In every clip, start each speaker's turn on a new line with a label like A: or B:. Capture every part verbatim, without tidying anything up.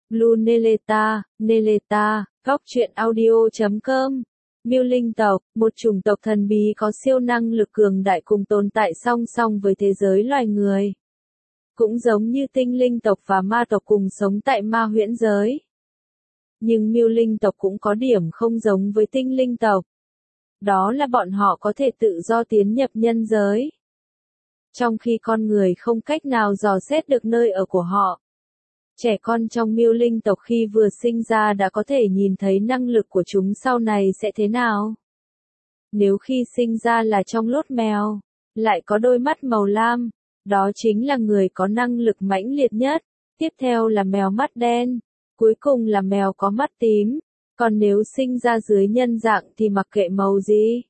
A: Blue Neleta, Neleta, góc truyện audio chấm com. Miêu linh tộc, một chủng tộc thần bí có siêu năng lực cường đại cùng tồn tại song song với thế giới loài người. Cũng giống như tinh linh tộc và ma tộc cùng sống tại ma huyễn giới. Nhưng miêu linh tộc cũng có điểm không giống với tinh linh tộc. Đó là bọn họ có thể tự do tiến nhập nhân giới. Trong khi con người không cách nào dò xét được nơi ở của họ. Trẻ con trong miêu linh tộc khi vừa sinh ra đã có thể nhìn thấy năng lực của chúng sau này sẽ thế nào. Nếu khi sinh ra là trong lốt mèo, lại có đôi mắt màu lam, đó chính là người có năng lực mãnh liệt nhất. Tiếp theo là mèo mắt đen, cuối cùng là mèo có mắt tím. Còn nếu sinh ra dưới nhân dạng thì mặc kệ màu gì.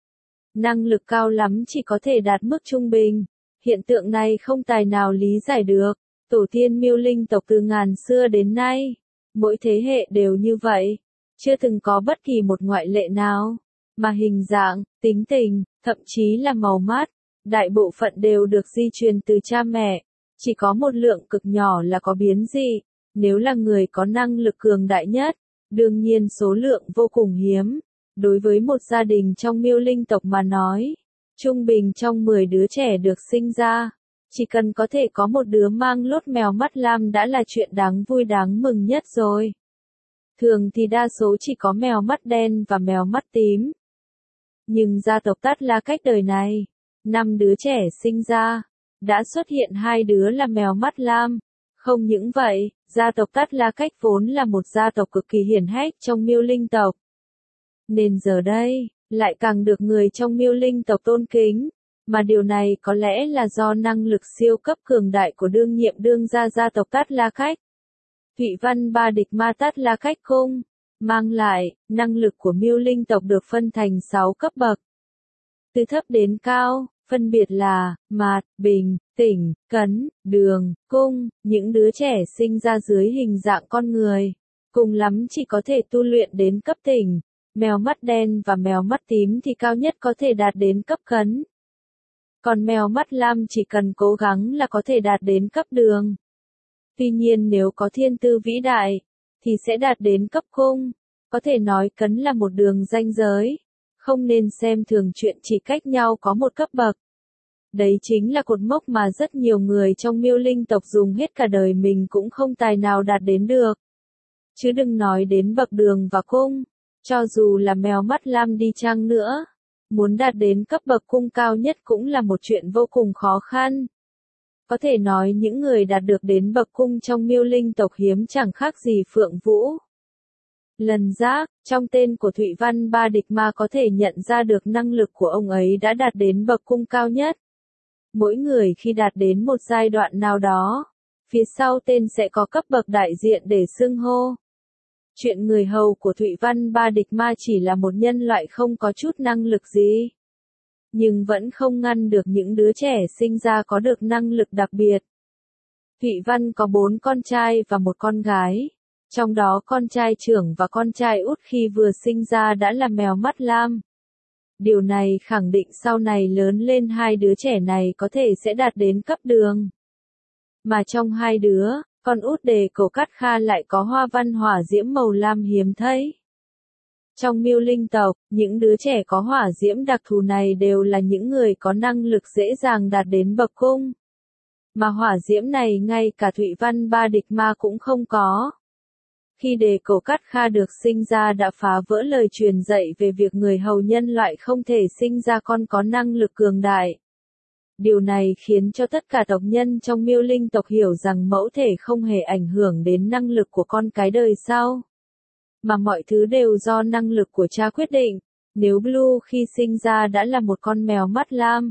A: Năng lực cao lắm chỉ có thể đạt mức trung bình. Hiện tượng này không tài nào lý giải được. Tổ tiên miêu linh tộc từ ngàn xưa đến nay, mỗi thế hệ đều như vậy, chưa từng có bất kỳ một ngoại lệ nào, mà hình dạng, tính tình, thậm chí là màu mắt, đại bộ phận đều được di truyền từ cha mẹ, chỉ có một lượng cực nhỏ là có biến dị, nếu là người có năng lực cường đại nhất, đương nhiên số lượng vô cùng hiếm, đối với một gia đình trong miêu linh tộc mà nói, trung bình trong mười đứa trẻ được sinh ra. Chỉ cần có thể có một đứa mang lốt mèo mắt lam đã là chuyện đáng vui đáng mừng nhất rồi. Thường thì đa số chỉ có mèo mắt đen và mèo mắt tím. Nhưng gia tộc Tát La cách đời này, năm đứa trẻ sinh ra, đã xuất hiện hai đứa là mèo mắt lam. Không những vậy, gia tộc Tát La cách vốn là một gia tộc cực kỳ hiển hách trong miêu linh tộc. Nên giờ đây, lại càng được người trong miêu linh tộc tôn kính. Mà điều này có lẽ là do năng lực siêu cấp cường đại của đương nhiệm đương gia gia tộc Tát La Cách. Thụy Văn Ba Địch Ma Tát La Cách Cung, mang lại, năng lực của miêu linh tộc được phân thành sáu cấp bậc. Từ thấp đến cao, phân biệt là, mạt, bình, tỉnh, cấn, đường, cung, những đứa trẻ sinh ra dưới hình dạng con người. Cùng lắm chỉ có thể tu luyện đến cấp tỉnh, mèo mắt đen và mèo mắt tím thì cao nhất có thể đạt đến cấp cấn. Còn mèo mắt lam chỉ cần cố gắng là có thể đạt đến cấp đường. Tuy nhiên nếu có thiên tư vĩ đại, thì sẽ đạt đến cấp cung. Có thể nói cấn là một đường ranh giới. Không nên xem thường chuyện chỉ cách nhau có một cấp bậc. Đấy chính là cột mốc mà rất nhiều người trong miêu linh tộc dùng hết cả đời mình cũng không tài nào đạt đến được. Chứ đừng nói đến bậc đường và cung. Cho dù là mèo mắt lam đi chăng nữa. Muốn đạt đến cấp bậc cung cao nhất cũng là một chuyện vô cùng khó khăn. Có thể nói những người đạt được đến bậc cung trong miêu linh tộc hiếm chẳng khác gì Phượng Vũ. Lần Giác, trong tên của Thụy Văn Ba Địch Ma có thể nhận ra được năng lực của ông ấy đã đạt đến bậc cung cao nhất. Mỗi người khi đạt đến một giai đoạn nào đó, phía sau tên sẽ có cấp bậc đại diện để xưng hô. Chuyện người hầu của Thụy Văn Ba Địch Ma chỉ là một nhân loại không có chút năng lực gì. Nhưng vẫn không ngăn được những đứa trẻ sinh ra có được năng lực đặc biệt. Thụy Văn có bốn con trai và một con gái. Trong đó con trai trưởng và con trai út khi vừa sinh ra đã là mèo mắt lam. Điều này khẳng định sau này lớn lên hai đứa trẻ này có thể sẽ đạt đến cấp đường. Mà trong hai đứa, con út Đề Cổ Cát Kha lại có hoa văn hỏa diễm màu lam hiếm thấy. Trong miêu linh tộc, những đứa trẻ có hỏa diễm đặc thù này đều là những người có năng lực dễ dàng đạt đến bậc cung. Mà hỏa diễm này ngay cả Thụy Văn Ba Địch Ma cũng không có. Khi Đề Cổ Cát Kha được sinh ra đã phá vỡ lời truyền dạy về việc người hầu nhân loại không thể sinh ra con có năng lực cường đại. Điều này khiến cho tất cả tộc nhân trong miêu linh tộc hiểu rằng mẫu thể không hề ảnh hưởng đến năng lực của con cái đời sau. Mà mọi thứ đều do năng lực của cha quyết định. Nếu Blue khi sinh ra đã là một con mèo mắt lam,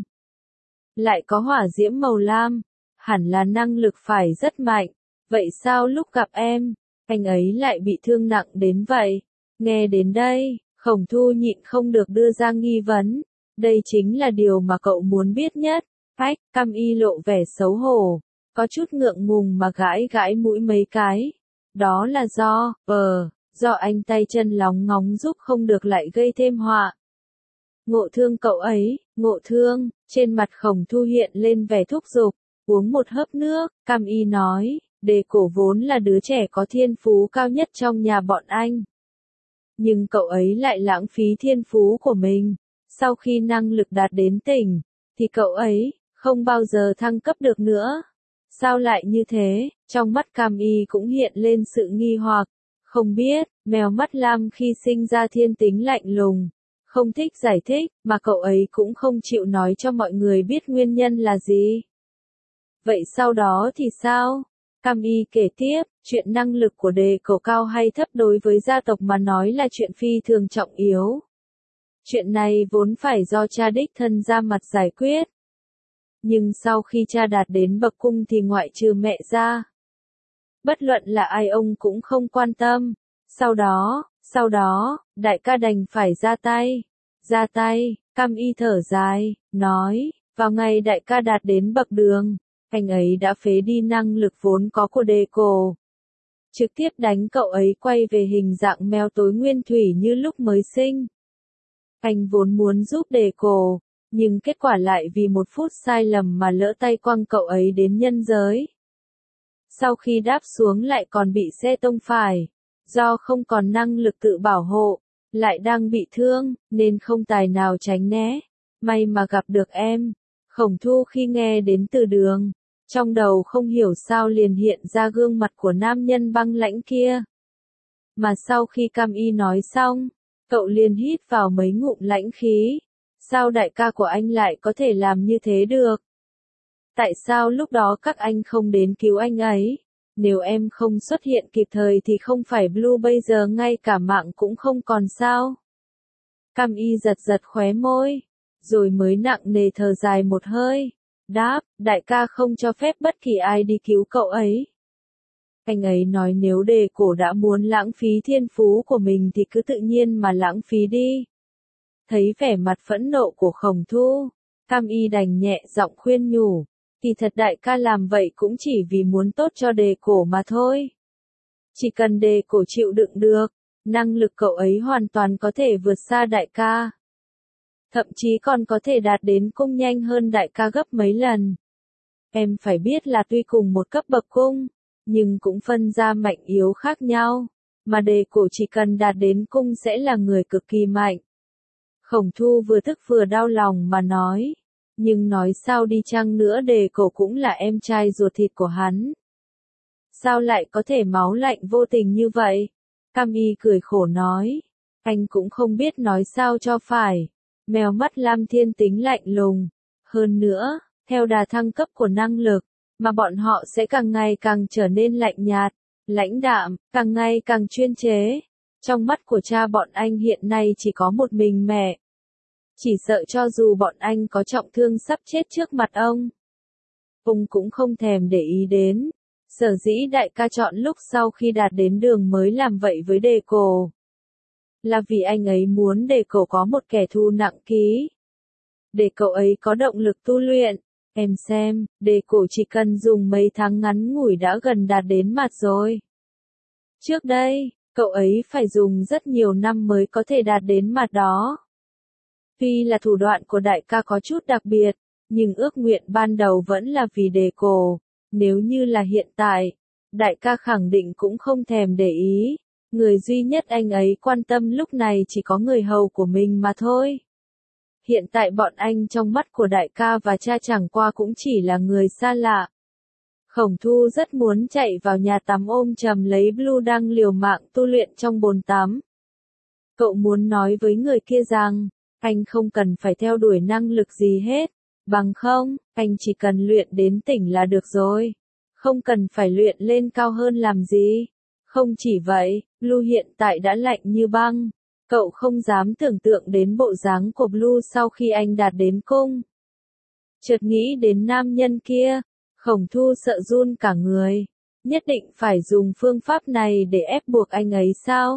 A: lại có hỏa diễm màu lam, hẳn là năng lực phải rất mạnh. Vậy sao lúc gặp em, anh ấy lại bị thương nặng đến vậy? Nghe đến đây, Khổng Thu nhịn không được đưa ra nghi vấn. Đây chính là điều mà cậu muốn biết nhất. Ách, Cam Y lộ vẻ xấu hổ, có chút ngượng ngùng mà gãi gãi mũi mấy cái. Đó là do, ờ, do anh tay chân lóng ngóng giúp không được lại gây thêm họa. Ngộ thương cậu ấy, ngộ thương, trên mặt Khổng Thu hiện lên vẻ thúc giục, uống một hớp nước, Cam Y nói, Đề cổ vốn là đứa trẻ có thiên phú cao nhất trong nhà bọn anh. Nhưng cậu ấy lại lãng phí thiên phú của mình. Sau khi năng lực đạt đến tỉnh, thì cậu ấy không bao giờ thăng cấp được nữa. Sao lại như thế? Trong mắt Cam Y cũng hiện lên sự nghi hoặc. Không biết, mèo mắt lam khi sinh ra thiên tính lạnh lùng, không thích giải thích, mà cậu ấy cũng không chịu nói cho mọi người biết nguyên nhân là gì. Vậy sau đó thì sao? Cam Y kể tiếp, chuyện năng lực của đề cổ cao hay thấp đối với gia tộc mà nói là chuyện phi thường trọng yếu. Chuyện này vốn phải do cha đích thân ra mặt giải quyết. Nhưng sau khi cha đạt đến bậc cung thì ngoại trừ mẹ ra, bất luận là ai ông cũng không quan tâm. Sau đó, sau đó, đại ca đành phải ra tay. Ra tay, Cam Y thở dài, nói, vào ngày đại ca đạt đến bậc đường, anh ấy đã phế đi năng lực vốn có của đề cổ. Trực tiếp đánh cậu ấy quay về hình dạng mèo tối nguyên thủy như lúc mới sinh. Anh vốn muốn giúp đề cổ, nhưng kết quả lại vì một phút sai lầm mà lỡ tay quăng cậu ấy đến nhân giới. Sau khi đáp xuống lại còn bị xe tông phải, do không còn năng lực tự bảo hộ, lại đang bị thương, nên không tài nào tránh né. May mà gặp được em. Khổng Thu khi nghe đến từ đường, trong đầu không hiểu sao liền hiện ra gương mặt của nam nhân băng lãnh kia. Mà sau khi Cam Y nói xong, cậu liền hít vào mấy ngụm lãnh khí. Sao đại ca của anh lại có thể làm như thế được? Tại sao lúc đó các anh không đến cứu anh ấy? Nếu em không xuất hiện kịp thời thì không phải Blue bây giờ ngay cả mạng cũng không còn sao? Cam Y giật giật khóe môi, rồi mới nặng nề thở dài một hơi. Đáp, đại ca không cho phép bất kỳ ai đi cứu cậu ấy. Anh ấy nói nếu đề cổ đã muốn lãng phí thiên phú của mình thì cứ tự nhiên mà lãng phí đi. Thấy vẻ mặt phẫn nộ của Khổng Thu, Cam Y đành nhẹ giọng khuyên nhủ, kỳ thật đại ca làm vậy cũng chỉ vì muốn tốt cho đề cổ mà thôi. Chỉ cần đề cổ chịu đựng được, năng lực cậu ấy hoàn toàn có thể vượt xa đại ca. Thậm chí còn có thể đạt đến cung nhanh hơn đại ca gấp mấy lần. Em phải biết là tuy cùng một cấp bậc cung, nhưng cũng phân ra mạnh yếu khác nhau, mà đề cổ chỉ cần đạt đến cung sẽ là người cực kỳ mạnh. Khổng Thu vừa tức vừa đau lòng mà nói, nhưng nói sao đi chăng nữa đề cổ cũng là em trai ruột thịt của hắn. Sao lại có thể máu lạnh vô tình như vậy? Cam Y cười khổ nói, anh cũng không biết nói sao cho phải. Mèo mắt lam thiên tính lạnh lùng. Hơn nữa, theo đà thăng cấp của năng lực, mà bọn họ sẽ càng ngày càng trở nên lạnh nhạt, lãnh đạm, càng ngày càng chuyên chế. Trong mắt của cha bọn anh hiện nay chỉ có một mình mẹ. Chỉ sợ cho dù bọn anh có trọng thương sắp chết trước mặt ông, ông cũng không thèm để ý đến. Sở dĩ đại ca chọn lúc sau khi đạt đến đường mới làm vậy với đề cổ, là vì anh ấy muốn đề cổ có một kẻ thù nặng ký. Để cậu ấy có động lực tu luyện. Em xem, đề cổ chỉ cần dùng mấy tháng ngắn ngủi đã gần đạt đến mặt rồi. Trước đây, cậu ấy phải dùng rất nhiều năm mới có thể đạt đến mặt đó. Tuy là thủ đoạn của đại ca có chút đặc biệt, nhưng ước nguyện ban đầu vẫn là vì đề cổ. Nếu như là hiện tại, đại ca khẳng định cũng không thèm để ý. Người duy nhất anh ấy quan tâm lúc này chỉ có người hầu của mình mà thôi. Hiện tại bọn anh trong mắt của đại ca và cha chẳng qua cũng chỉ là người xa lạ. Khổng Thu rất muốn chạy vào nhà tắm ôm chầm lấy Blue đang liều mạng tu luyện trong bồn tắm. Cậu muốn nói với người kia rằng, anh không cần phải theo đuổi năng lực gì hết. Bằng không, anh chỉ cần luyện đến tỉnh là được rồi. Không cần phải luyện lên cao hơn làm gì. Không chỉ vậy, Blue hiện tại đã lạnh như băng. Cậu không dám tưởng tượng đến bộ dáng của Blue sau khi anh đạt đến cung. Chợt nghĩ đến nam nhân kia, Khổng Thu sợ run cả người. Nhất định phải dùng phương pháp này để ép buộc anh ấy sao?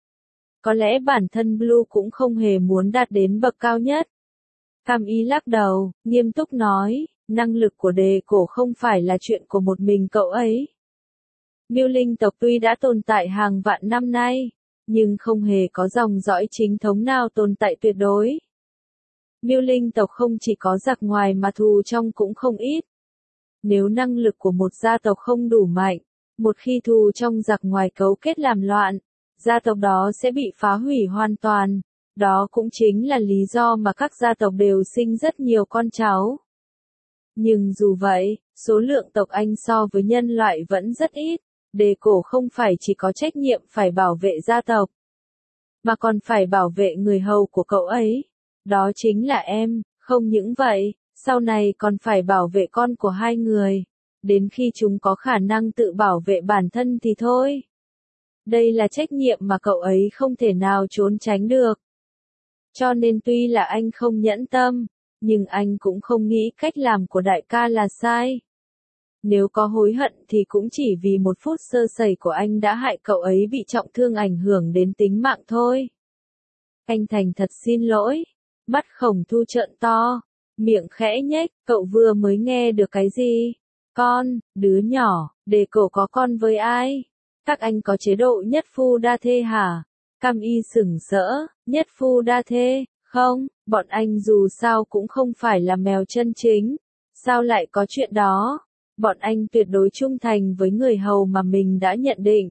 A: Có lẽ bản thân Blue cũng không hề muốn đạt đến bậc cao nhất. Cam Y lắc đầu, nghiêm túc nói, năng lực của đề cổ không phải là chuyện của một mình cậu ấy. Miêu Linh tộc tuy đã tồn tại hàng vạn năm nay, nhưng không hề có dòng dõi chính thống nào tồn tại tuyệt đối. Miêu Linh tộc không chỉ có giặc ngoài mà thù trong cũng không ít. Nếu năng lực của một gia tộc không đủ mạnh, Một khi thù trong giặc ngoài cấu kết làm loạn, gia tộc đó sẽ bị phá hủy hoàn toàn. Đó cũng chính là lý do mà các gia tộc đều sinh rất nhiều con cháu. Nhưng dù vậy, số lượng tộc Anh so với nhân loại vẫn rất ít. Đề cổ không phải chỉ có trách nhiệm phải bảo vệ gia tộc, mà còn phải bảo vệ người hầu của cậu ấy. Đó chính là em, không những vậy, sau này còn phải bảo vệ con của hai người. Đến khi chúng có khả năng tự bảo vệ bản thân thì thôi. Đây là trách nhiệm mà cậu ấy không thể nào trốn tránh được. Cho nên tuy là anh không nhẫn tâm, nhưng anh cũng không nghĩ cách làm của đại ca là sai. Nếu có hối hận thì cũng chỉ vì một phút sơ sẩy của anh đã hại cậu ấy bị trọng thương ảnh hưởng đến tính mạng thôi. Anh thành thật xin lỗi. Mắt Khổng Thu trợn to, miệng khẽ nhếch, cậu vừa mới nghe được cái gì? Con, đứa nhỏ, Đề Cổ có con với ai? Các anh có chế độ nhất phu đa thê hả? Cam Y sửng sỡ, nhất phu đa thê, không, bọn anh dù sao cũng không phải là mèo chân chính. Sao lại có chuyện đó? Bọn anh tuyệt đối trung thành với người hầu mà mình đã nhận định.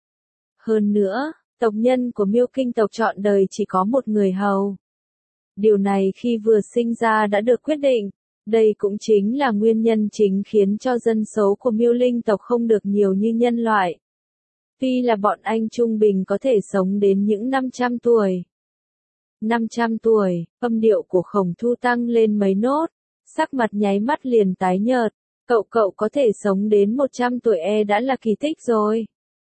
A: Hơn nữa, tộc nhân của Miêu Kinh tộc trọn đời chỉ có một người hầu. Điều này khi vừa sinh ra đã được quyết định. Đây cũng chính là nguyên nhân chính khiến cho dân số của Miêu Linh tộc không được nhiều như nhân loại. Tuy là bọn anh trung bình có thể sống đến những năm trăm tuổi. năm trăm tuổi, âm điệu của Khổng Thu tăng lên mấy nốt, sắc mặt nháy mắt liền tái nhợt. Cậu cậu có thể sống đến một trăm tuổi e đã là kỳ tích rồi.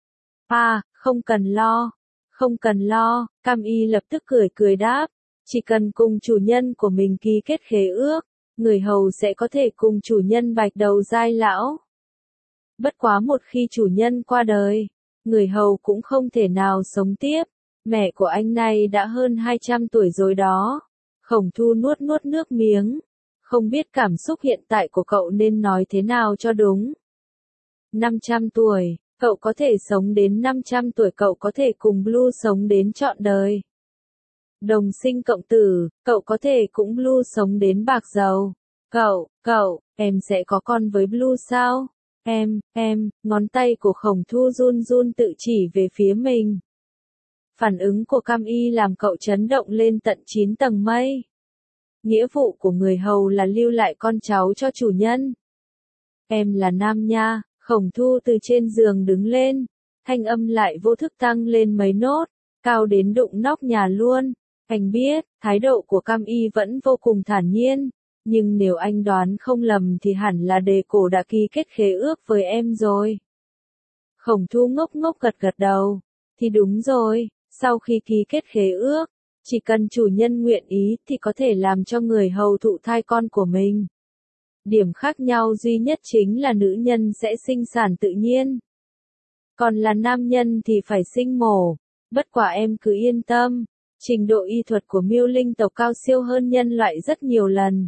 A: À, không cần lo, không cần lo, Cam Y lập tức cười cười đáp. Chỉ cần cùng chủ nhân của mình ký kết khế ước, người hầu sẽ có thể cùng chủ nhân bạch đầu giai lão. Bất quá một khi chủ nhân qua đời, người hầu cũng không thể nào sống tiếp. Mẹ của anh này đã hơn hai trăm tuổi rồi đó. Khổng Thu nuốt nuốt nước miếng. Không biết cảm xúc hiện tại của cậu nên nói thế nào cho đúng. năm trăm tuổi, cậu có thể sống đến năm trăm tuổi, cậu có thể cùng Blue sống đến trọn đời. Đồng sinh cộng tử, cậu có thể cũng Blue sống đến bạc giàu. Cậu, cậu, em sẽ có con với Blue sao? Em, em, ngón tay của Khổng Thu run run tự chỉ về phía mình. Phản ứng của Cam Y làm cậu chấn động lên tận chín tầng mây. Nghĩa vụ của người hầu là lưu lại con cháu cho chủ nhân. Em là nam nha, Khổng Thu từ trên giường đứng lên, thanh âm lại vô thức tăng lên mấy nốt, cao đến đụng nóc nhà luôn. Anh biết, thái độ của Cam Y vẫn vô cùng thản nhiên, nhưng nếu anh đoán không lầm thì hẳn là Đề Cổ đã ký kết khế ước với em rồi. Khổng Thu ngốc ngốc gật gật đầu, thì đúng rồi, sau khi ký kết khế ước, chỉ cần chủ nhân nguyện ý thì có thể làm cho người hầu thụ thai con của mình. Điểm khác nhau duy nhất chính là nữ nhân sẽ sinh sản tự nhiên. Còn là nam nhân thì phải sinh mổ. Bất quả em cứ yên tâm, trình độ y thuật của Miêu Linh tộc cao siêu hơn nhân loại rất nhiều lần.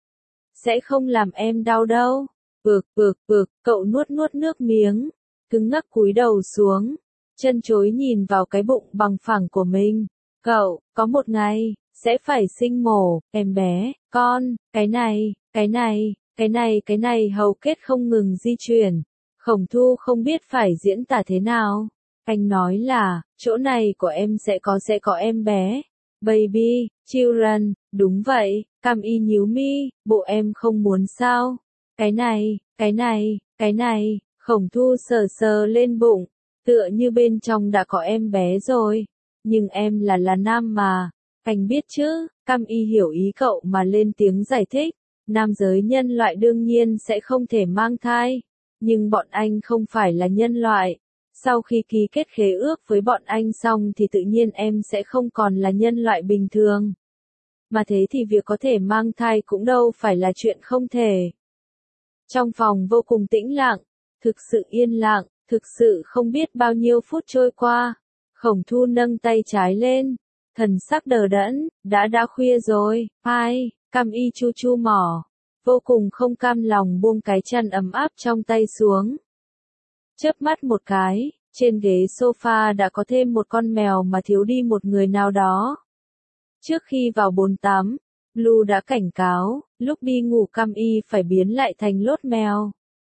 A: Sẽ không làm em đau đâu. Ực, ực, ực, cậu nuốt nuốt nước miếng, cứng ngắc cúi đầu xuống, chân chối nhìn vào cái bụng bằng phẳng của mình. Cậu, có một ngày, sẽ phải sinh mổ, em bé, con, cái này, cái này, cái này, cái này hầu kết không ngừng di chuyển. Khổng Thu không biết phải diễn tả thế nào. Anh nói là, chỗ này của em sẽ có sẽ có em bé. Baby, children, đúng vậy, Cam Y nhíu mi, bộ em không muốn sao? Cái này, cái này, cái này, Khổng Thu sờ sờ lên bụng, tựa như bên trong đã có em bé rồi. Nhưng em là là nam mà, anh biết chứ, Cam Y hiểu ý cậu mà lên tiếng giải thích. Nam giới nhân loại đương nhiên sẽ không thể mang thai, nhưng bọn anh không phải là nhân loại. Sau khi ký kết khế ước với bọn anh xong thì tự nhiên em sẽ không còn là nhân loại bình thường. Mà thế thì việc có thể mang thai cũng đâu phải là chuyện không thể. Trong phòng vô cùng tĩnh lặng, thực sự yên lặng, thực sự không biết bao nhiêu phút trôi qua. Khổng Thu nâng tay trái lên, thần sắc đờ đẫn, đã đã khuya rồi, ai, Cam Y chu chu mỏ, vô cùng không cam lòng buông cái chăn ấm áp trong tay xuống. Chớp mắt một cái, trên ghế sofa đã có thêm một con mèo mà thiếu đi một người nào đó. Trước khi vào bồn tắm, Blue đã cảnh cáo, lúc đi ngủ Cam Y phải biến lại thành lốt mèo.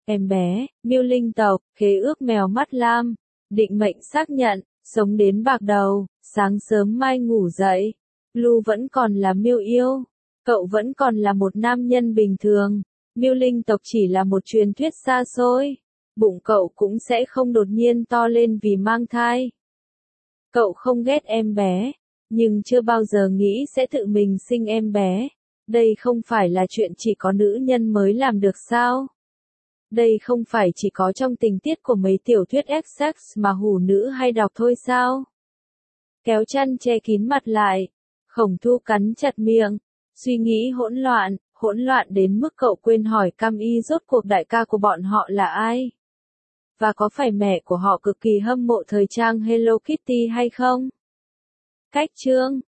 A: Em bé, Miêu Linh tộc, khế ước mèo mắt lam, định mệnh xác nhận, sống đến bạc đầu, sáng sớm mai ngủ dậy. Lu vẫn còn là Miêu yêu, cậu vẫn còn là một nam nhân bình thường. Miêu Linh tộc chỉ là một truyền thuyết xa xôi. Bụng cậu cũng sẽ không đột nhiên to lên vì mang thai. Cậu không ghét em bé, nhưng chưa bao giờ nghĩ sẽ tự mình sinh em bé. Đây không phải là chuyện chỉ có nữ nhân mới làm được sao? Đây không phải chỉ có trong tình tiết của mấy tiểu thuyết Essex mà hủ nữ hay đọc thôi sao? Kéo chăn che kín mặt lại. Khổng Thu cắn chặt miệng. Suy nghĩ hỗn loạn, hỗn loạn đến mức cậu quên hỏi Cam Y rốt cuộc đại ca của bọn họ là ai? Và có phải mẹ của họ cực kỳ hâm mộ thời trang Hello Kitty hay không? Cách chương